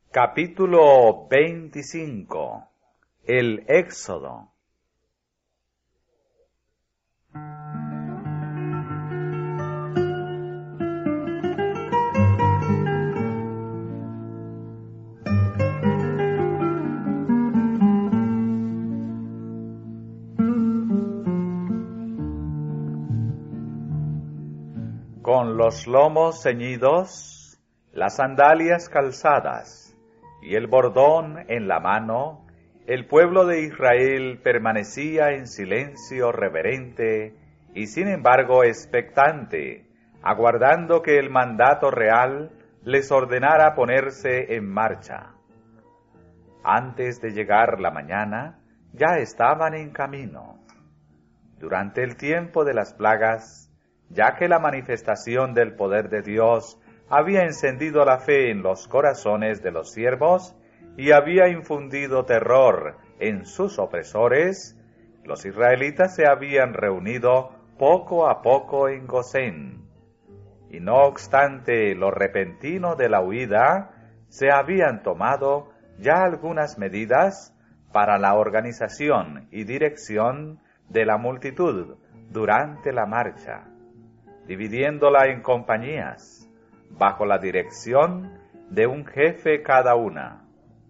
Capítulo 25. El Éxodo. Con los lomos ceñidos, las sandalias calzadas y el bordón en la mano, el pueblo de Israel permanecía en silencio reverente y sin embargo expectante, aguardando que el mandato real les ordenara ponerse en marcha. Antes de llegar la mañana, ya estaban en camino. Durante el tiempo de las plagas, ya que la manifestación del poder de Dios había encendido la fe en los corazones de los siervos y había infundido terror en sus opresores, los israelitas se habían reunido poco a poco en Gosén. Y no obstante lo repentino de la huida, se habían tomado ya algunas medidas para la organización y dirección de la multitud durante la marcha, dividiéndola en compañías, bajo la dirección de un jefe cada una.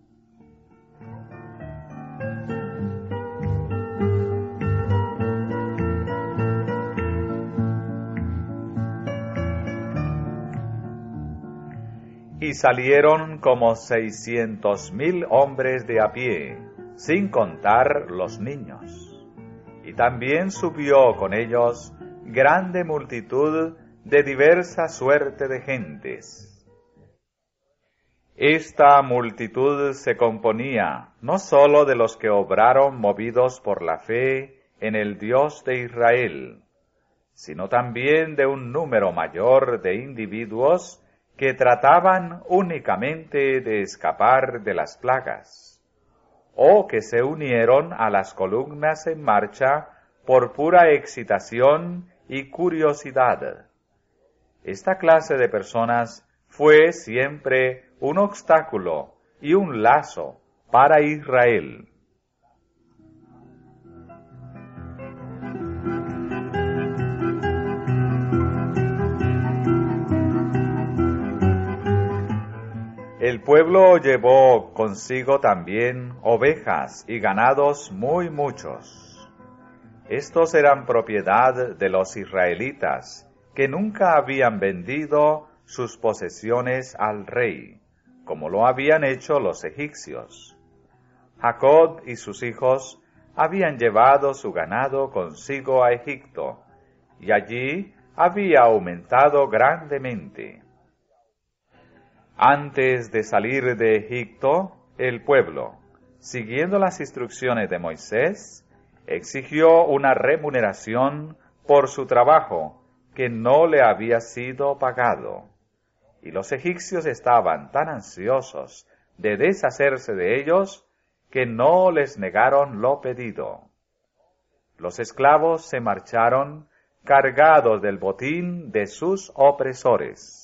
Y salieron como 600,000 hombres de a pie, sin contar los niños. Y también subió con ellos grande multitud de diversa suerte de gentes. Esta multitud se componía no sólo de los que obraron movidos por la fe en el Dios de Israel, sino también de un número mayor de individuos que trataban únicamente de escapar de las plagas, o que se unieron a las columnas en marcha por pura excitación y curiosidad. Esta clase de personas fue siempre un obstáculo y un lazo para Israel. El pueblo llevó consigo también ovejas y ganados muy muchos. Estos eran propiedad de los israelitas, que nunca habían vendido sus posesiones al rey, como lo habían hecho los egipcios. Jacob y sus hijos habían llevado su ganado consigo a Egipto, y allí había aumentado grandemente. Antes de salir de Egipto, el pueblo, siguiendo las instrucciones de Moisés, exigió una remuneración por su trabajo que no le había sido pagado, y los egipcios estaban tan ansiosos de deshacerse de ellos que no les negaron lo pedido. Los esclavos se marcharon cargados del botín de sus opresores.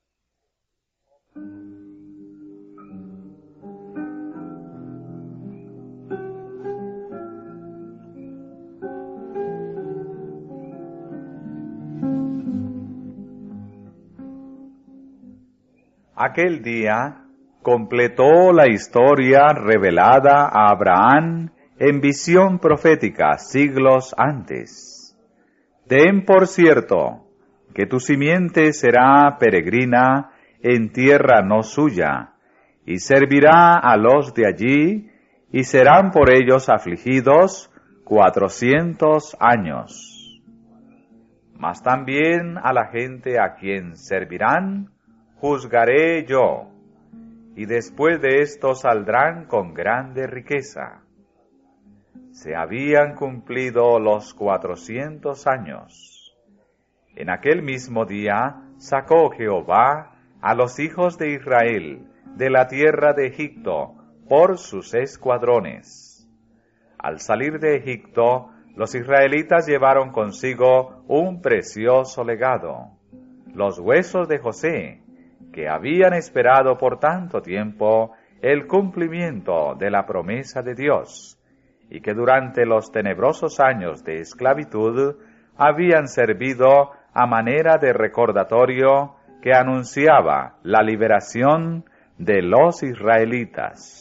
Aquel día completó la historia revelada a Abraham en visión profética siglos antes. Ten por cierto que tu simiente será peregrina en tierra no suya, y servirá a los de allí, y serán por ellos afligidos 400 años. Mas también a la gente a quien servirán, juzgaré yo, y después de esto saldrán con grande riqueza. Se habían cumplido los 400 años. En aquel mismo día sacó Jehová a los hijos de Israel de la tierra de Egipto por sus escuadrones. Al salir de Egipto, los israelitas llevaron consigo un precioso legado, los huesos de José, que habían esperado por tanto tiempo el cumplimiento de la promesa de Dios, y que durante los tenebrosos años de esclavitud habían servido a manera de recordatorio que anunciaba la liberación de los israelitas.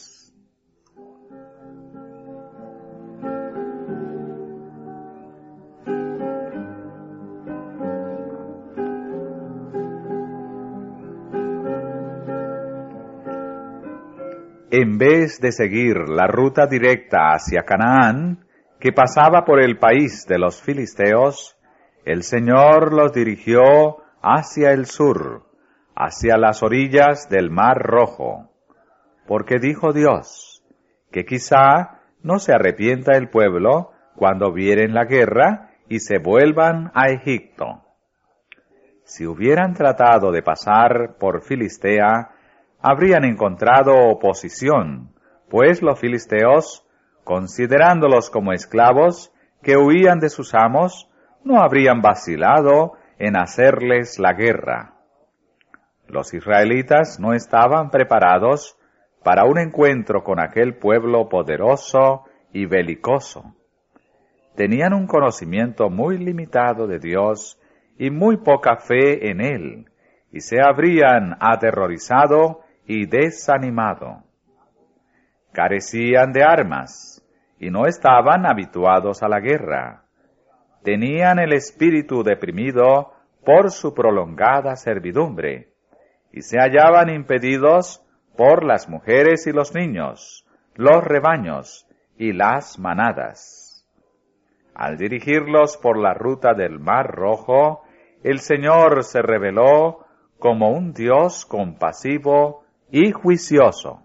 En vez de seguir la ruta directa hacia Canaán, que pasaba por el país de los filisteos, el Señor los dirigió hacia el sur, hacia las orillas del Mar Rojo, porque dijo Dios, que quizá no se arrepienta el pueblo cuando vieren la guerra y se vuelvan a Egipto. Si hubieran tratado de pasar por Filistea, habrían encontrado oposición, pues los filisteos, considerándolos como esclavos que huían de sus amos, no habrían vacilado en hacerles la guerra. Los israelitas no estaban preparados para un encuentro con aquel pueblo poderoso y belicoso. Tenían un conocimiento muy limitado de Dios y muy poca fe en Él, y se habrían aterrorizado y desanimado. Carecían de armas, y no estaban habituados a la guerra. Tenían el espíritu deprimido por su prolongada servidumbre, y se hallaban impedidos por las mujeres y los niños, los rebaños y las manadas. Al dirigirlos por la ruta del Mar Rojo, el Señor se reveló como un Dios compasivo y juicioso.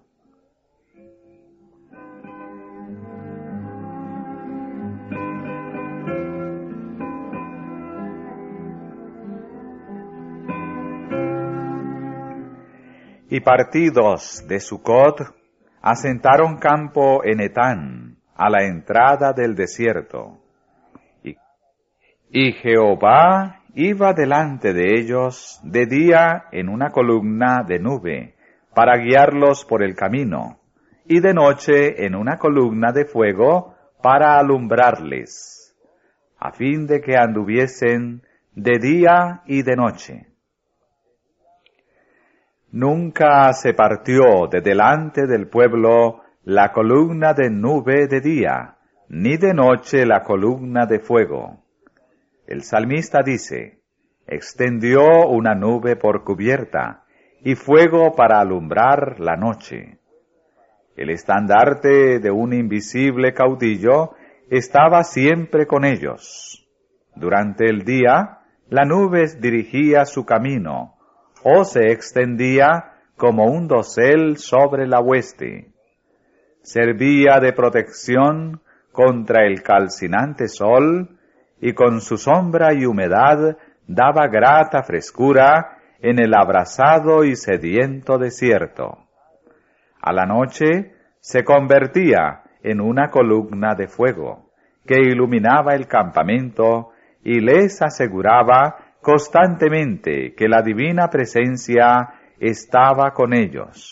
Y partidos de Sucot, asentaron campo en Etán, a la entrada del desierto. Y Jehová iba delante de ellos de día en una columna de nube, para guiarlos por el camino, y de noche en una columna de fuego para alumbrarles, a fin de que anduviesen de día y de noche. Nunca se partió de delante del pueblo la columna de nube de día, ni de noche la columna de fuego. El salmista dice, extendió una nube por cubierta, y fuego para alumbrar la noche. El estandarte de un invisible caudillo estaba siempre con ellos. Durante el día, la nube dirigía su camino, o se extendía como un dosel sobre la hueste. Servía de protección contra el calcinante sol, y con su sombra y humedad daba grata frescura en el abrasado y sediento desierto. A la noche se convertía en una columna de fuego, que iluminaba el campamento y les aseguraba constantemente que la divina presencia estaba con ellos.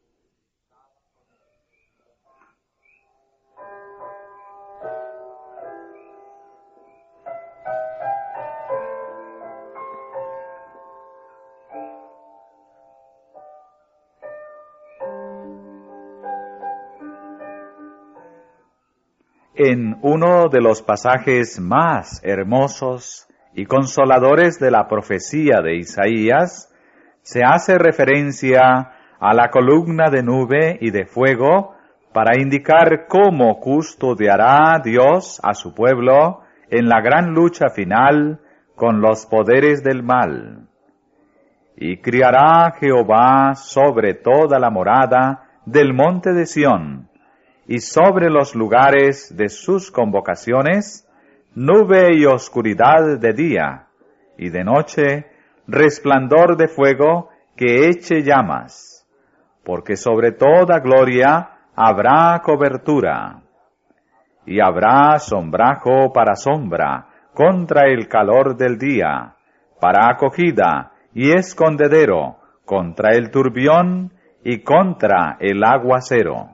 En uno de los pasajes más hermosos y consoladores de la profecía de Isaías, se hace referencia a la columna de nube y de fuego para indicar cómo custodiará Dios a su pueblo en la gran lucha final con los poderes del mal. Y criará Jehová sobre toda la morada del monte de Sión, y sobre los lugares de sus convocaciones, nube y oscuridad de día, y de noche, resplandor de fuego que eche llamas, porque sobre toda gloria habrá cobertura, y habrá sombrajo para sombra contra el calor del día, para acogida y escondedero contra el turbión y contra el aguacero.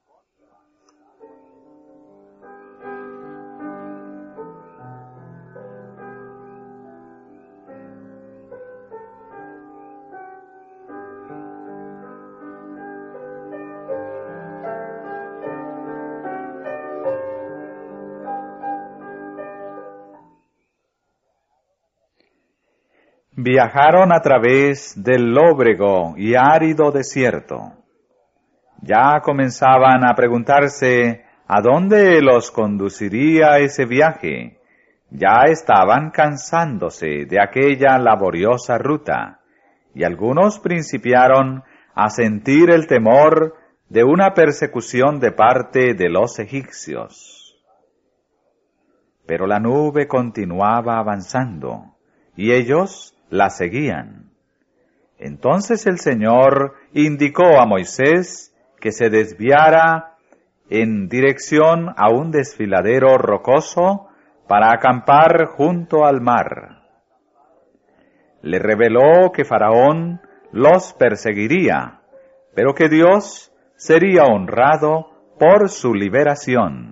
Viajaron a través del lóbrego y árido desierto. Ya comenzaban a preguntarse a dónde los conduciría ese viaje. Ya estaban cansándose de aquella laboriosa ruta, y algunos principiaron a sentir el temor de una persecución de parte de los egipcios. Pero la nube continuaba avanzando, y ellos la seguían. Entonces el Señor indicó a Moisés que se desviara en dirección a un desfiladero rocoso para acampar junto al mar. Le reveló que Faraón los perseguiría, pero que Dios sería honrado por su liberación.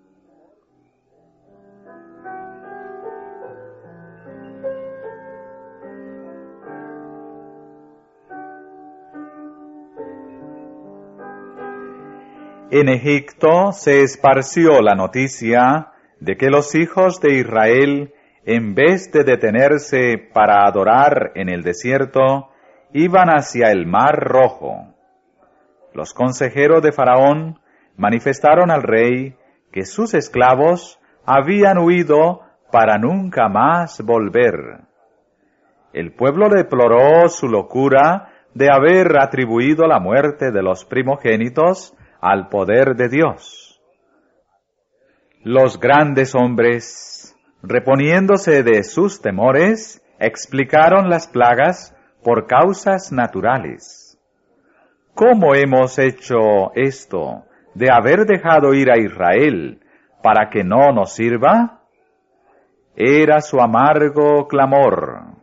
En Egipto se esparció la noticia de que los hijos de Israel, en vez de detenerse para adorar en el desierto, iban hacia el Mar Rojo. Los consejeros de Faraón manifestaron al rey que sus esclavos habían huido para nunca más volver. El pueblo deploró su locura de haber atribuido la muerte de los primogénitos al poder de Dios. Los grandes hombres, reponiéndose de sus temores, explicaron las plagas por causas naturales. ¿Cómo hemos hecho esto de haber dejado ir a Israel para que no nos sirva? Era su amargo clamor.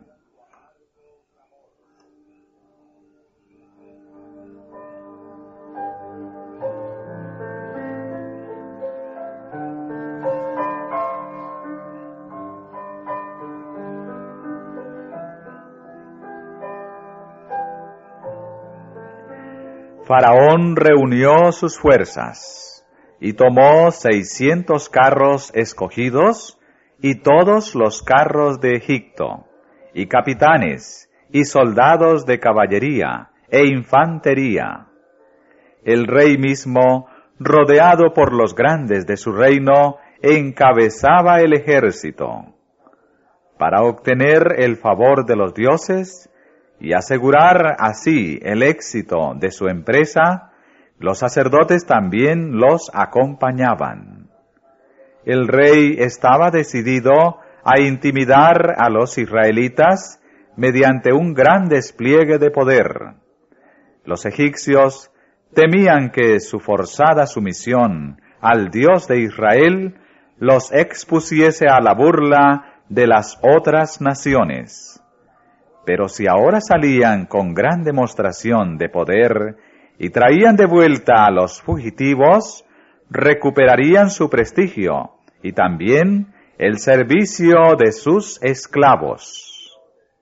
Faraón reunió sus fuerzas y tomó 600 carros escogidos y todos los carros de Egipto, y capitanes y soldados de caballería e infantería. El rey mismo, rodeado por los grandes de su reino, encabezaba el ejército. Para obtener el favor de los dioses y asegurar así el éxito de su empresa, los sacerdotes también los acompañaban. El rey estaba decidido a intimidar a los israelitas mediante un gran despliegue de poder. Los egipcios temían que su forzada sumisión al Dios de Israel los expusiese a la burla de las otras naciones. Pero si ahora salían con gran demostración de poder y traían de vuelta a los fugitivos, recuperarían su prestigio y también el servicio de sus esclavos.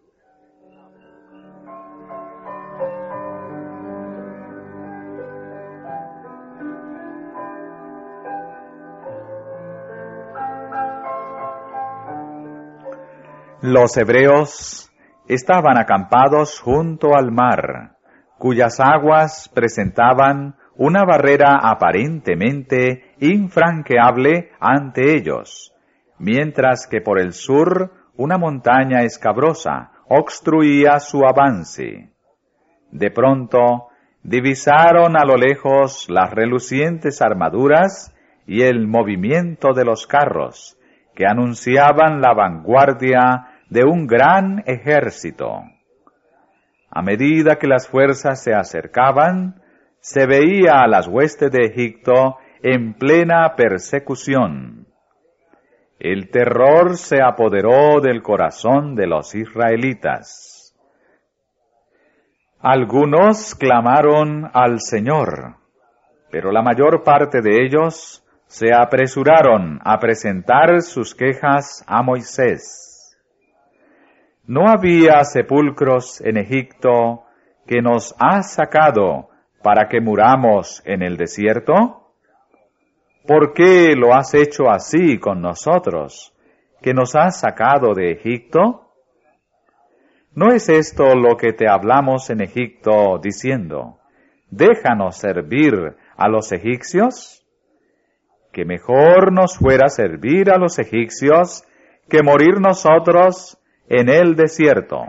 Los hebreos estaban acampados junto al mar, cuyas aguas presentaban una barrera aparentemente infranqueable ante ellos, mientras que por el sur una montaña escabrosa obstruía su avance. De pronto divisaron a lo lejos las relucientes armaduras y el movimiento de los carros, que anunciaban la vanguardia de un gran ejército. A medida que las fuerzas se acercaban, se veía a las huestes de Egipto en plena persecución. El terror se apoderó del corazón de los israelitas. Algunos clamaron al Señor, pero la mayor parte de ellos se apresuraron a presentar sus quejas a Moisés. ¿No había sepulcros en Egipto que nos has sacado para que muramos en el desierto? ¿Por qué lo has hecho así con nosotros, que nos has sacado de Egipto? ¿No es esto lo que te hablamos en Egipto, diciendo, déjanos servir a los egipcios? Que mejor nos fuera servir a los egipcios que morir nosotros en el desierto.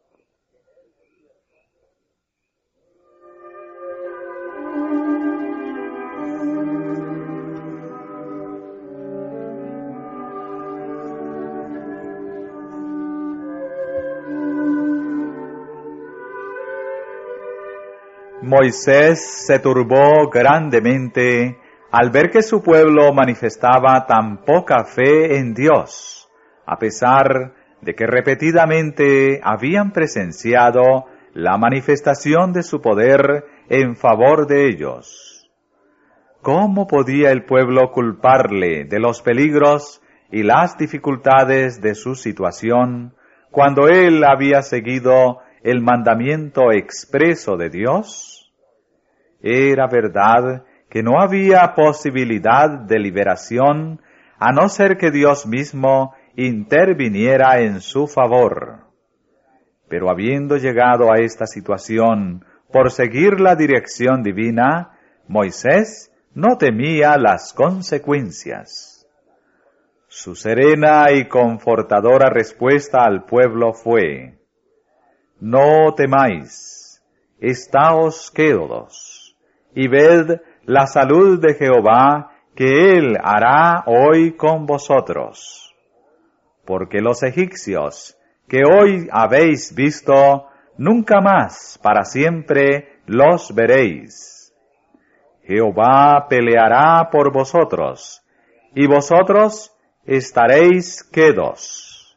Moisés se turbó grandemente al ver que su pueblo manifestaba tan poca fe en Dios, a pesar de que repetidamente habían presenciado la manifestación de su poder en favor de ellos. ¿Cómo podía el pueblo culparle de los peligros y las dificultades de su situación cuando él había seguido el mandamiento expreso de Dios? Era verdad que no había posibilidad de liberación a no ser que Dios mismo interviniera en su favor. Pero habiendo llegado a esta situación por seguir la dirección divina, Moisés no temía las consecuencias. Su serena y confortadora respuesta al pueblo fue, no temáis, estáos quedos, y ved la salud de Jehová que Él hará hoy con vosotros. Porque los egipcios que hoy habéis visto, nunca más para siempre los veréis. Jehová peleará por vosotros, y vosotros estaréis quedos.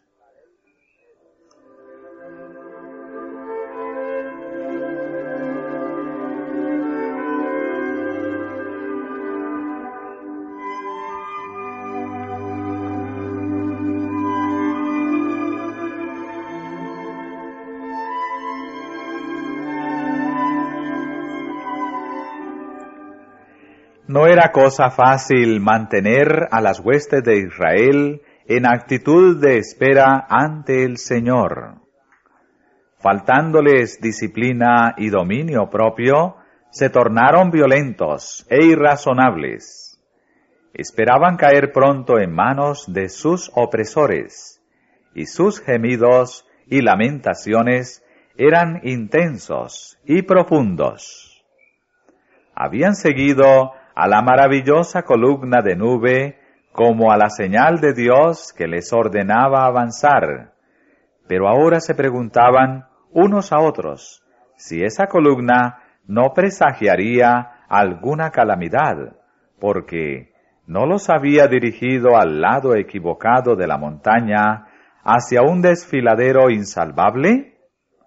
No era cosa fácil mantener a las huestes de Israel en actitud de espera ante el Señor. Faltándoles disciplina y dominio propio, se tornaron violentos e irrazonables. Esperaban caer pronto en manos de sus opresores, y sus gemidos y lamentaciones eran intensos y profundos. Habían seguido a la maravillosa columna de nube como a la señal de Dios que les ordenaba avanzar, pero ahora se preguntaban unos a otros si esa columna no presagiaría alguna calamidad, porque no los había dirigido al lado equivocado de la montaña hacia un desfiladero insalvable.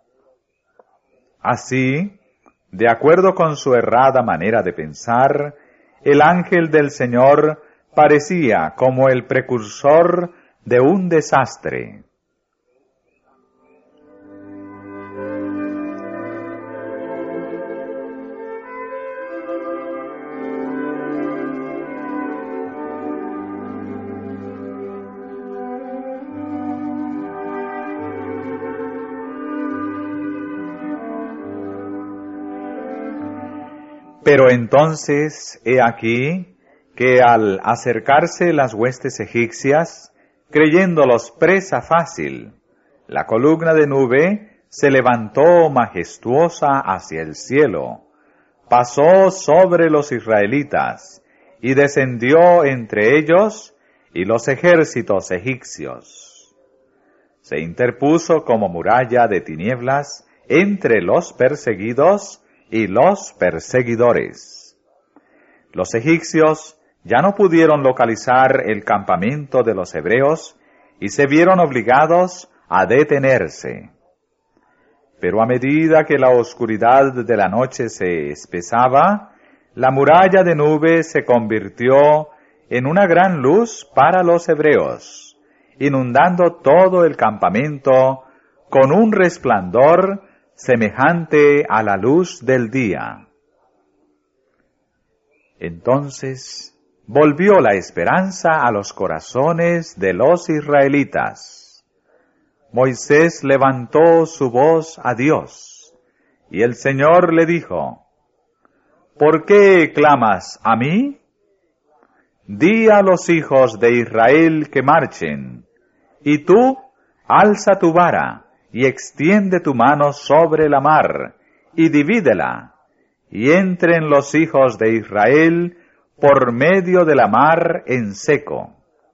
Así, de acuerdo con su errada manera de pensar, el ángel del Señor parecía como el precursor de un desastre. Pero entonces, he aquí, que al acercarse las huestes egipcias, creyéndolos presa fácil, la columna de nube se levantó majestuosa hacia el cielo, pasó sobre los israelitas, y descendió entre ellos y los ejércitos egipcios. Se interpuso como muralla de tinieblas entre los perseguidos y los perseguidores. Los egipcios ya no pudieron localizar el campamento de los hebreos y se vieron obligados a detenerse. Pero a medida que la oscuridad de la noche se espesaba, la muralla de nube se convirtió en una gran luz para los hebreos, inundando todo el campamento con un resplandor semejante a la luz del día. Entonces volvió la esperanza a los corazones de los israelitas. Moisés levantó su voz a Dios, y el Señor le dijo, ¿por qué clamas a mí? Di a los hijos de Israel que marchen, y tú alza tu vara, y extiende tu mano sobre la mar, y divídela, y entren los hijos de Israel por medio de la mar en seco.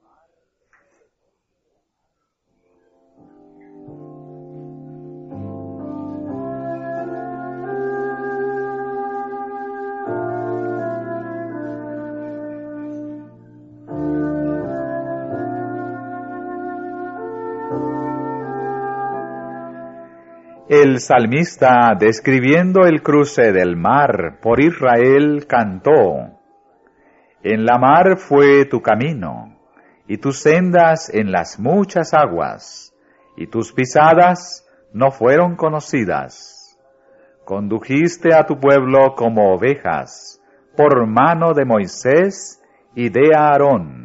El salmista, describiendo el cruce del mar por Israel, cantó, en la mar fue tu camino, y tus sendas en las muchas aguas, y tus pisadas no fueron conocidas. Condujiste a tu pueblo como ovejas, por mano de Moisés y de Aarón.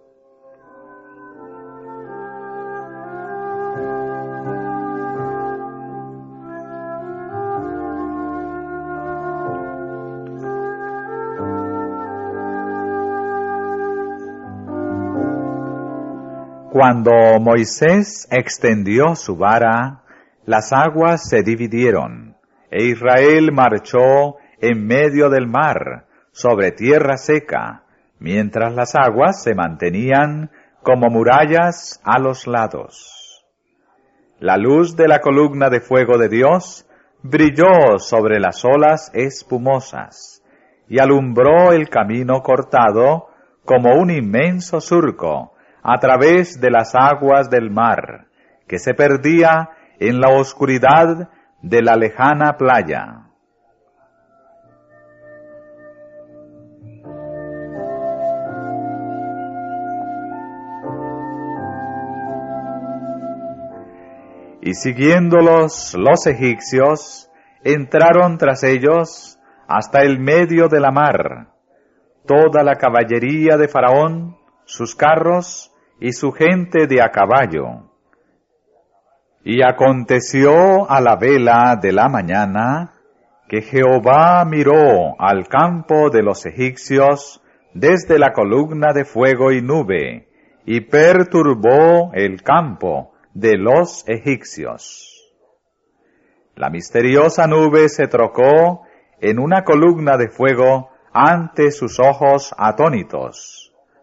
Cuando Moisés extendió su vara, las aguas se dividieron, e Israel marchó en medio del mar, sobre tierra seca, mientras las aguas se mantenían como murallas a los lados. La luz de la columna de fuego de Dios brilló sobre las olas espumosas, y alumbró el camino cortado como un inmenso surco, a través de las aguas del mar, que se perdía en la oscuridad de la lejana playa. Y siguiéndolos los egipcios, entraron tras ellos hasta el medio de la mar, toda la caballería de Faraón, sus carros y su gente de a caballo. Y aconteció a la vela de la mañana, que Jehová miró al campo de los egipcios desde la columna de fuego y nube, y perturbó el campo de los egipcios. La misteriosa nube se trocó en una columna de fuego ante sus ojos atónitos.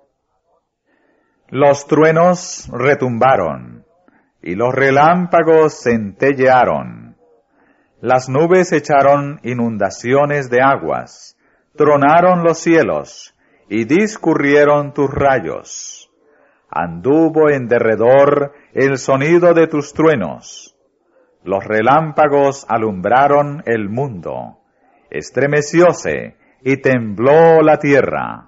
Los truenos retumbaron, y los relámpagos centellearon. Las nubes echaron inundaciones de aguas, tronaron los cielos, y discurrieron tus rayos. Anduvo en derredor el sonido de tus truenos. Los relámpagos alumbraron el mundo. Estremecióse, y tembló la tierra.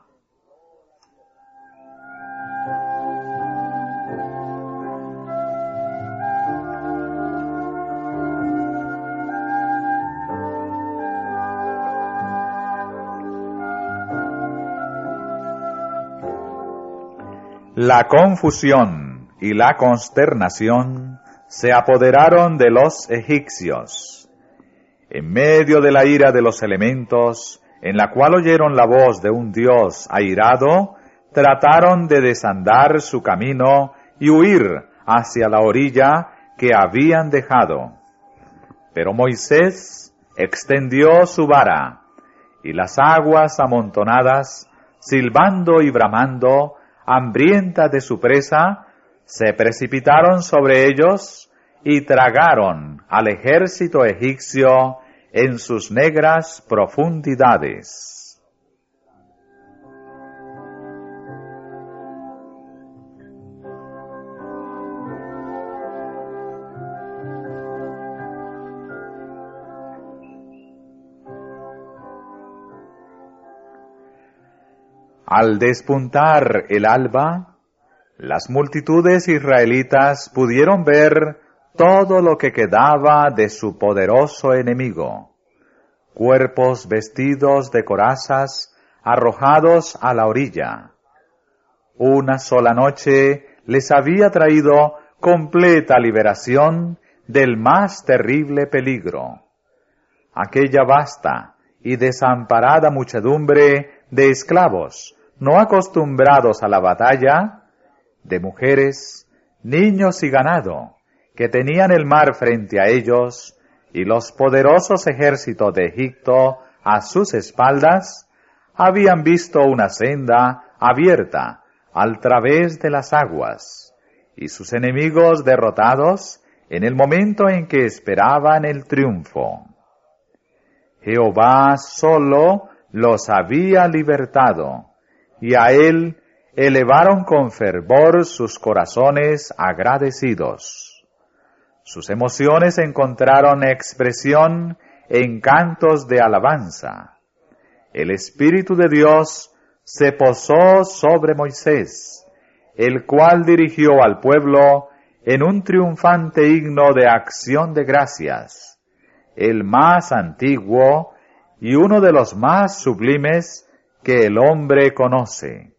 La confusión y la consternación se apoderaron de los egipcios. En medio de la ira de los elementos, en la cual oyeron la voz de un Dios airado, trataron de desandar su camino y huir hacia la orilla que habían dejado. Pero Moisés extendió su vara, y las aguas amontonadas, silbando y bramando, hambrientas de su presa, se precipitaron sobre ellos y tragaron al ejército egipcio en sus negras profundidades. Al despuntar el alba, las multitudes israelitas pudieron ver todo lo que quedaba de su poderoso enemigo. Cuerpos vestidos de corazas arrojados a la orilla. Una sola noche les había traído completa liberación del más terrible peligro. Aquella vasta y desamparada muchedumbre de esclavos no acostumbrados a la batalla, de mujeres, niños y ganado, que tenían el mar frente a ellos y los poderosos ejércitos de Egipto a sus espaldas, habían visto una senda abierta al través de las aguas, y sus enemigos derrotados en el momento en que esperaban el triunfo. Jehová solo los había libertado, y a él elevaron con fervor sus corazones agradecidos. Sus emociones encontraron expresión en cantos de alabanza. El Espíritu de Dios se posó sobre Moisés, el cual dirigió al pueblo en un triunfante himno de acción de gracias, el más antiguo y uno de los más sublimes que el hombre conoce.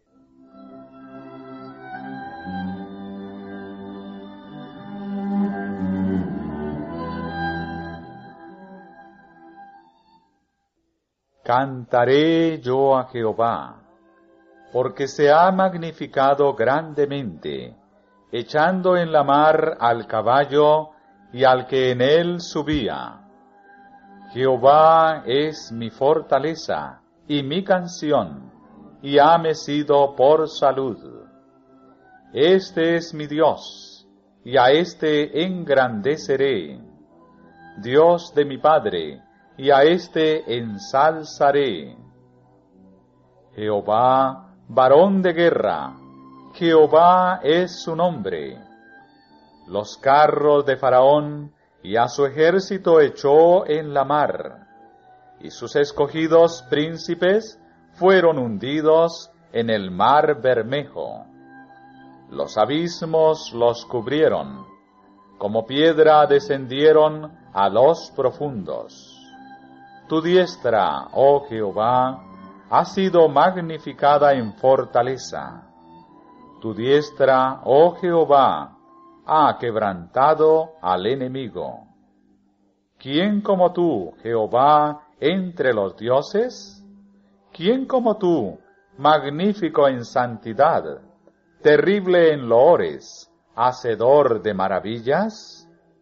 Cantaré yo a Jehová, porque se ha magnificado grandemente, echando en la mar al caballo y al que en él subía. Jehová es mi fortaleza y mi canción, y hame sido por salud. Este es mi Dios, y a éste engrandeceré, Dios de mi Padre, y a éste ensalzaré. Jehová, varón de guerra, Jehová es su nombre. Los carros de Faraón y a su ejército echó en la mar, y sus escogidos príncipes fueron hundidos en el mar Bermejo. Los abismos los cubrieron, como piedra descendieron a los profundos. Tu diestra, oh Jehová, ha sido magnificada en fortaleza. Tu diestra, oh Jehová, ha quebrantado al enemigo. ¿Quién como tú, Jehová, entre los dioses? ¿Quién como tú, magnífico en santidad, terrible en loores, hacedor de maravillas?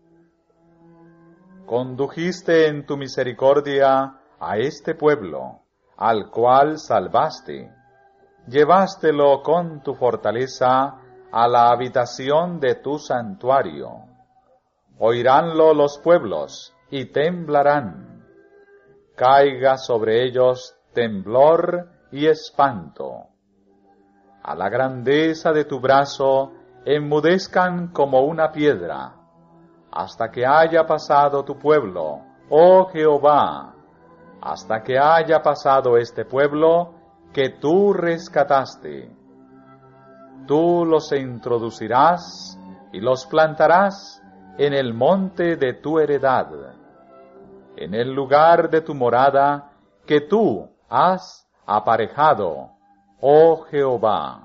Condujiste en tu misericordia a este pueblo, al cual salvaste. Llevástelo con tu fortaleza a la habitación de tu santuario. Oiránlo los pueblos y temblarán. Caiga sobre ellos temblor y espanto. A la grandeza de tu brazo enmudezcan como una piedra, hasta que haya pasado tu pueblo, oh Jehová, hasta que haya pasado este pueblo que tú rescataste. Tú los introducirás y los plantarás en el monte de tu heredad, en el lugar de tu morada que tú has aparejado, oh Jehová.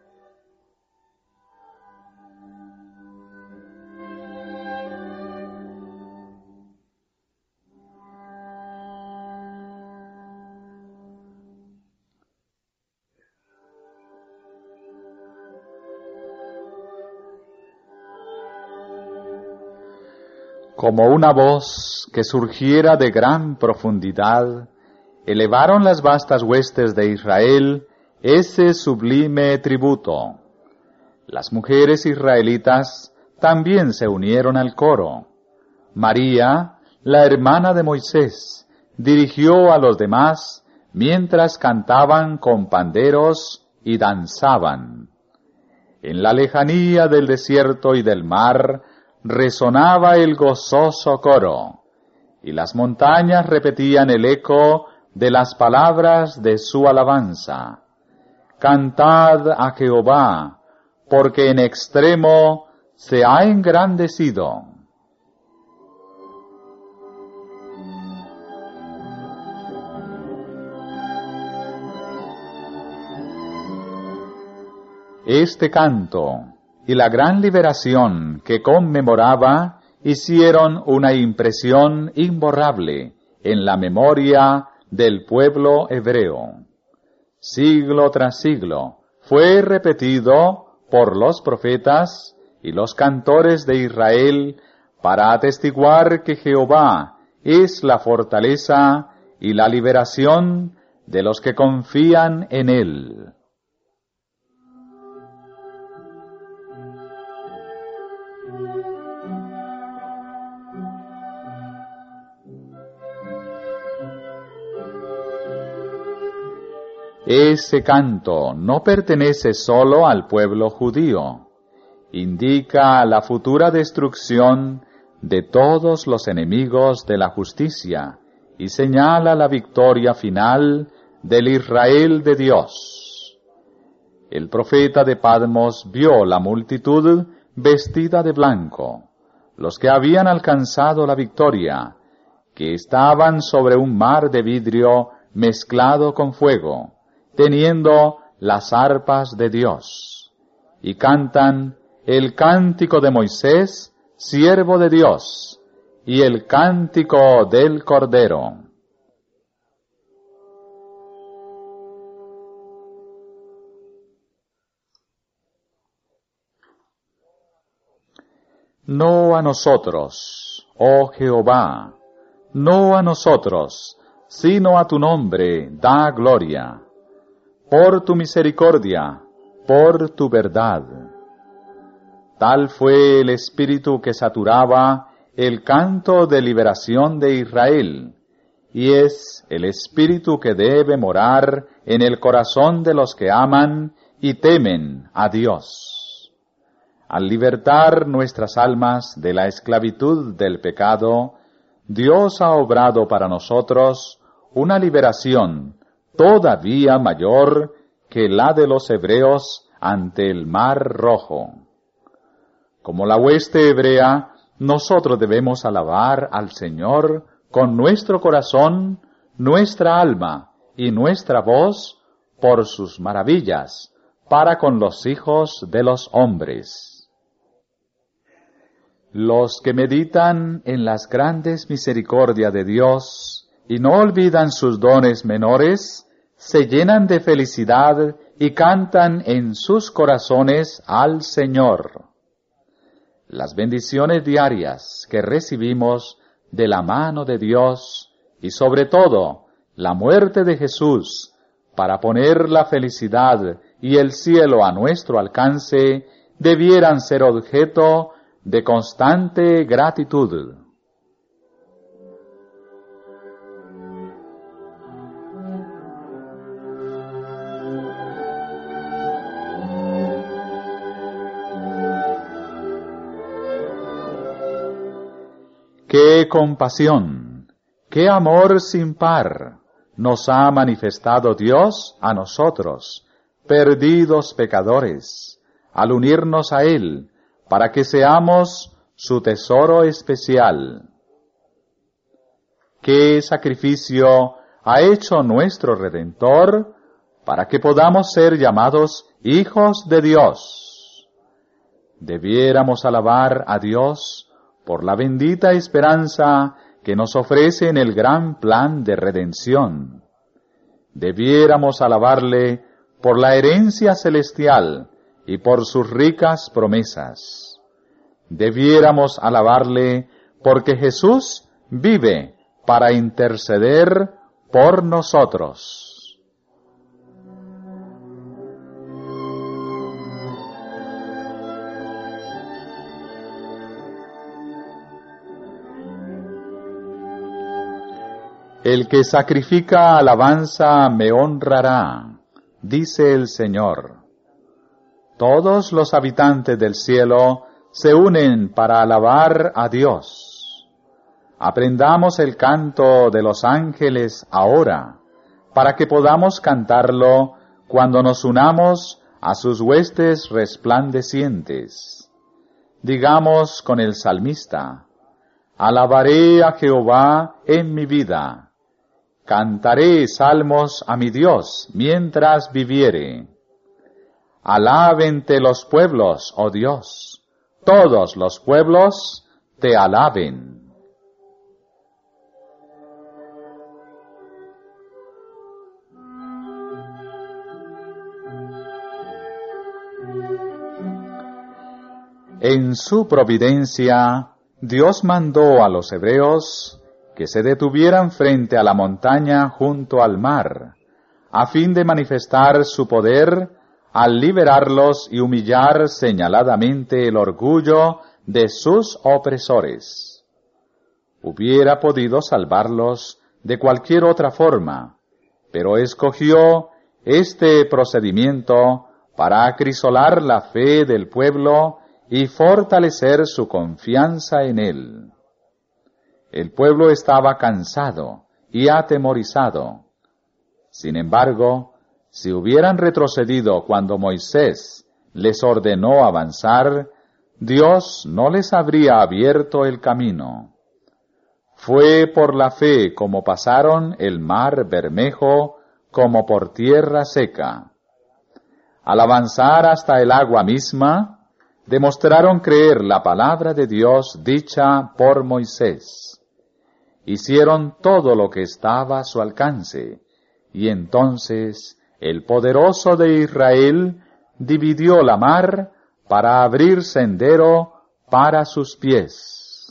Como una voz que surgiera de gran profundidad, elevaron las vastas huestes de Israel ese sublime tributo. Las mujeres israelitas también se unieron al coro. María, la hermana de Moisés, dirigió a los demás mientras cantaban con panderos y danzaban. En la lejanía del desierto y del mar resonaba el gozoso coro, y las montañas repetían el eco de las palabras de su alabanza. Cantad a Jehová, porque en extremo se ha engrandecido. Este canto y la gran liberación que conmemoraba hicieron una impresión imborrable en la memoria del pueblo hebreo. Siglo tras siglo fue repetido por los profetas y los cantores de Israel para atestiguar que Jehová es la fortaleza y la liberación de los que confían en Él. Ese canto no pertenece solo al pueblo judío. Indica la futura destrucción de todos los enemigos de la justicia y señala la victoria final del Israel de Dios. El profeta de Patmos vio la multitud vestida de blanco, los que habían alcanzado la victoria, que estaban sobre un mar de vidrio mezclado con fuego, teniendo las arpas de Dios, y cantan el cántico de Moisés, siervo de Dios, y el cántico del Cordero. No a nosotros, oh Jehová, no a nosotros, sino a tu nombre da gloria, por tu misericordia, por tu verdad. Tal fue el espíritu que saturaba el canto de liberación de Israel, y es el espíritu que debe morar en el corazón de los que aman y temen a Dios. Al libertar nuestras almas de la esclavitud del pecado, Dios ha obrado para nosotros una liberación todavía mayor que la de los hebreos ante el Mar Rojo. Como la hueste hebrea, nosotros debemos alabar al Señor con nuestro corazón, nuestra alma y nuestra voz por sus maravillas para con los hijos de los hombres. Los que meditan en las grandes misericordias de Dios y no olvidan sus dones menores, se llenan de felicidad y cantan en sus corazones al Señor. Las bendiciones diarias que recibimos de la mano de Dios y sobre todo la muerte de Jesús para poner la felicidad y el cielo a nuestro alcance debieran ser objeto de constante gratitud. ¡Qué compasión! ¡Qué amor sin par! Nos ha manifestado Dios a nosotros, perdidos pecadores, al unirnos a Él, para que seamos su tesoro especial. ¿Qué sacrificio ha hecho nuestro Redentor para que podamos ser llamados hijos de Dios? Debiéramos alabar a Dios por la bendita esperanza que nos ofrece en el gran plan de redención. Debiéramos alabarle por la herencia celestial y por sus ricas promesas. Debiéramos alabarle porque Jesús vive para interceder por nosotros. El que sacrifica alabanza me honrará, dice el Señor. Todos los habitantes del cielo se unen para alabar a Dios. Aprendamos el canto de los ángeles ahora, para que podamos cantarlo cuando nos unamos a sus huestes resplandecientes. Digamos con el salmista: alabaré a Jehová en mi vida, cantaré salmos a mi Dios mientras viviere. Alábente los pueblos, oh Dios, todos los pueblos te alaben. En su providencia, Dios mandó a los hebreos que se detuvieran frente a la montaña junto al mar, a fin de manifestar su poder al liberarlos y humillar señaladamente el orgullo de sus opresores. Hubiera podido salvarlos de cualquier otra forma, pero escogió este procedimiento para acrisolar la fe del pueblo y fortalecer su confianza en él. El pueblo estaba cansado y atemorizado. Sin embargo, si hubieran retrocedido cuando Moisés les ordenó avanzar, Dios no les habría abierto el camino. Fue por la fe como pasaron el mar Bermejo como por tierra seca. Al avanzar hasta el agua misma, demostraron creer la palabra de Dios dicha por Moisés. Hicieron todo lo que estaba a su alcance, y entonces el poderoso de Israel dividió la mar para abrir sendero para sus pies.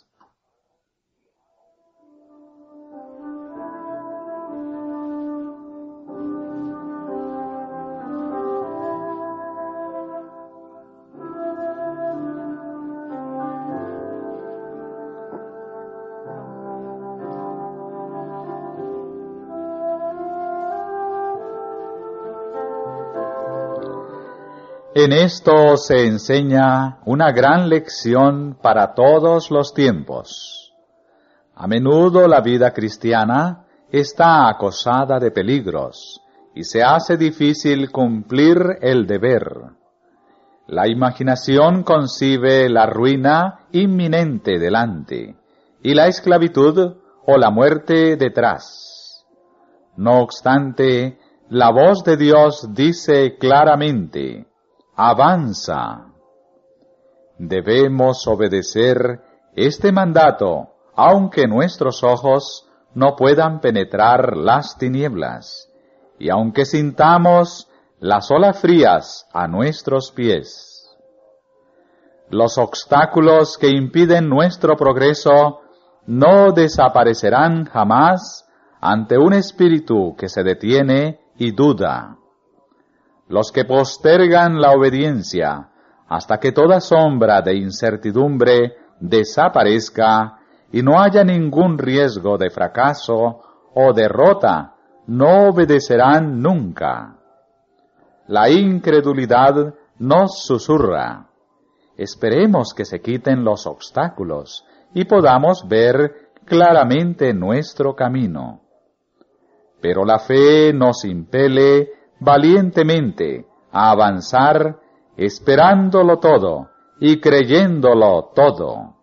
En esto se enseña una gran lección para todos los tiempos. A menudo la vida cristiana está acosada de peligros y se hace difícil cumplir el deber. La imaginación concibe la ruina inminente delante y la esclavitud o la muerte detrás. No obstante, la voz de Dios dice claramente: avanza. Debemos obedecer este mandato, aunque nuestros ojos no puedan penetrar las tinieblas, y aunque sintamos las olas frías a nuestros pies. Los obstáculos que impiden nuestro progreso no desaparecerán jamás ante un espíritu que se detiene y duda. Los que postergan la obediencia hasta que toda sombra de incertidumbre desaparezca y no haya ningún riesgo de fracaso o derrota, no obedecerán nunca. La incredulidad nos susurra: esperemos que se quiten los obstáculos y podamos ver claramente nuestro camino. Pero la fe nos impele valientemente a avanzar, esperándolo todo y creyéndolo todo.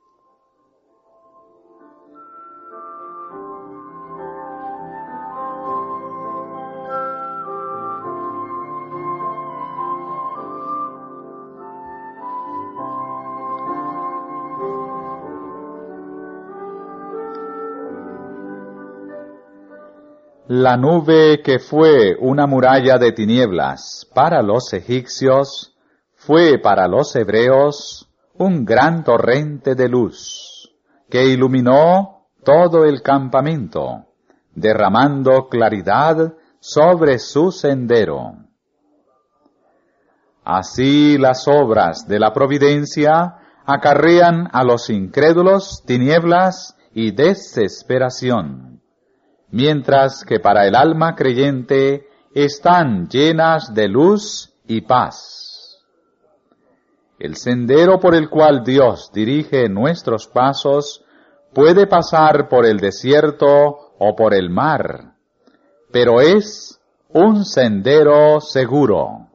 La nube que fue una muralla de tinieblas para los egipcios, fue para los hebreos un gran torrente de luz, que iluminó todo el campamento, derramando claridad sobre su sendero. Así las obras de la providencia acarrean a los incrédulos tinieblas y desesperación, mientras que para el alma creyente están llenas de luz y paz. El sendero por el cual Dios dirige nuestros pasos puede pasar por el desierto o por el mar, pero es un sendero seguro.